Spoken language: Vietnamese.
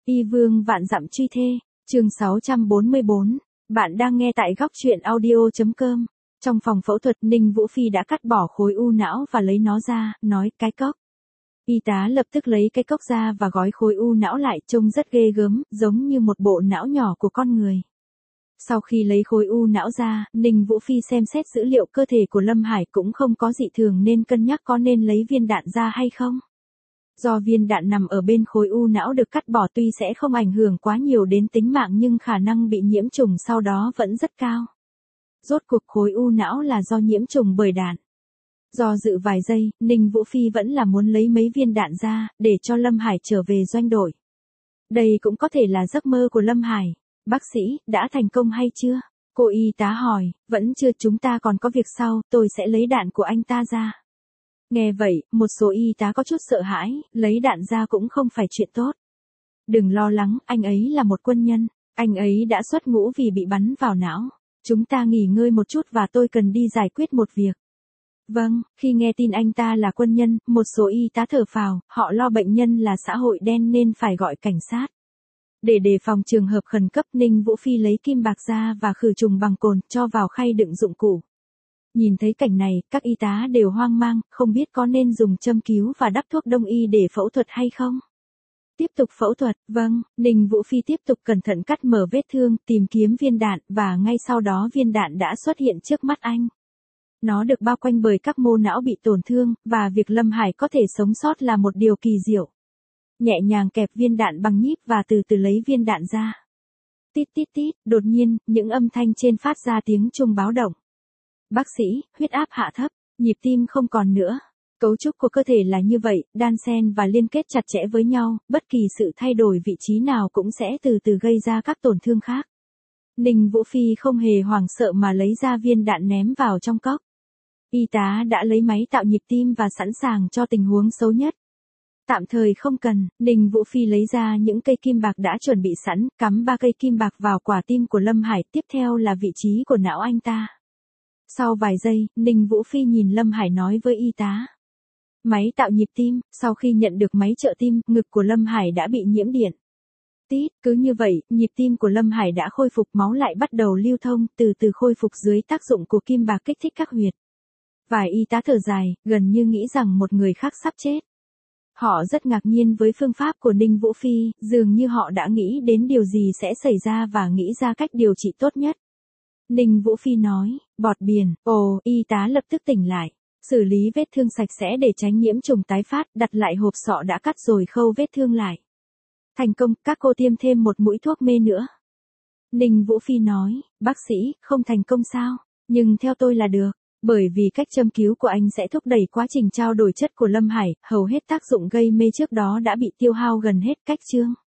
Y vương vạn dặm truy thê, chương 644, bạn đang nghe tại góc truyện audio.com. Trong phòng phẫu thuật Ninh Vũ Phi đã cắt bỏ khối u não và lấy nó ra, nói cái cốc. Y tá lập tức lấy cái cốc ra và gói khối u não lại, trông rất ghê gớm, giống như một bộ não nhỏ của con người. Sau khi lấy khối u não ra, Ninh Vũ Phi xem xét dữ liệu cơ thể của Lâm Hải cũng không có dị thường nên cân nhắc có nên lấy viên đạn ra hay không. Do viên đạn nằm ở bên khối u não được cắt bỏ tuy sẽ không ảnh hưởng quá nhiều đến tính mạng nhưng khả năng bị nhiễm trùng sau đó vẫn rất cao. Rốt cuộc khối u não là do nhiễm trùng bởi đạn. Do dự vài giây, Ninh Vũ Phi vẫn là muốn lấy mấy viên đạn ra, để cho Lâm Hải trở về doanh đội. Đây cũng có thể là giấc mơ của Lâm Hải. Bác sĩ, đã thành công hay chưa? Cô y tá hỏi, vẫn chưa, chúng ta còn có việc sau, tôi sẽ lấy đạn của anh ta ra. Nghe vậy, một số y tá có chút sợ hãi, lấy đạn ra cũng không phải chuyện tốt. Đừng lo lắng, anh ấy là một quân nhân, anh ấy đã xuất ngũ vì bị bắn vào não. Chúng ta nghỉ ngơi một chút và tôi cần đi giải quyết một việc. Vâng, khi nghe tin anh ta là quân nhân, một số y tá thở phào, họ lo bệnh nhân là xã hội đen nên phải gọi cảnh sát. Để đề phòng trường hợp khẩn cấp, Ninh Vũ Phi lấy kim bạc ra và khử trùng bằng cồn, cho vào khay đựng dụng cụ. Nhìn thấy cảnh này, các y tá đều hoang mang, không biết có nên dùng châm cứu và đắp thuốc đông y để phẫu thuật hay không. Tiếp tục phẫu thuật, vâng, Ninh Vũ Phi tiếp tục cẩn thận cắt mở vết thương, tìm kiếm viên đạn, và ngay sau đó viên đạn đã xuất hiện trước mắt anh. Nó được bao quanh bởi các mô não bị tổn thương, và việc Lâm Hải có thể sống sót là một điều kỳ diệu. Nhẹ nhàng kẹp viên đạn bằng nhíp và từ từ lấy viên đạn ra. Tít tít tít, đột nhiên, những âm thanh trên phát ra tiếng chuông báo động. Bác sĩ, huyết áp hạ thấp, nhịp tim không còn nữa. Cấu trúc của cơ thể là như vậy, đan xen và liên kết chặt chẽ với nhau, bất kỳ sự thay đổi vị trí nào cũng sẽ từ từ gây ra các tổn thương khác. Ninh Vũ Phi không hề hoảng sợ mà lấy ra viên đạn ném vào trong cốc. Y tá đã lấy máy tạo nhịp tim và sẵn sàng cho tình huống xấu nhất. Tạm thời không cần, Ninh Vũ Phi lấy ra những cây kim bạc đã chuẩn bị sẵn, cắm 3 cây kim bạc vào quả tim của Lâm Hải, tiếp theo là vị trí của não anh ta. Sau vài giây, Ninh Vũ Phi nhìn Lâm Hải nói với y tá. Máy tạo nhịp tim, sau khi nhận được máy trợ tim, ngực của Lâm Hải đã bị nhiễm điện. Tít, cứ như vậy, nhịp tim của Lâm Hải đã khôi phục, máu lại bắt đầu lưu thông, từ từ khôi phục dưới tác dụng của kim bạc kích thích các huyệt. Vài y tá thở dài, gần như nghĩ rằng một người khác sắp chết. Họ rất ngạc nhiên với phương pháp của Ninh Vũ Phi, dường như họ đã nghĩ đến điều gì sẽ xảy ra và nghĩ ra cách điều trị tốt nhất. Ninh Vũ Phi nói, bọt biển, y tá lập tức tỉnh lại. Xử lý vết thương sạch sẽ để tránh nhiễm trùng tái phát, đặt lại hộp sọ đã cắt rồi khâu vết thương lại. Thành công, các cô tiêm thêm một mũi thuốc mê nữa. Ninh Vũ Phi nói, bác sĩ, không thành công sao? Nhưng theo tôi là được. Bởi vì cách châm cứu của anh sẽ thúc đẩy quá trình trao đổi chất của Lâm Hải, hầu hết tác dụng gây mê trước đó đã bị tiêu hao gần hết. Cách chương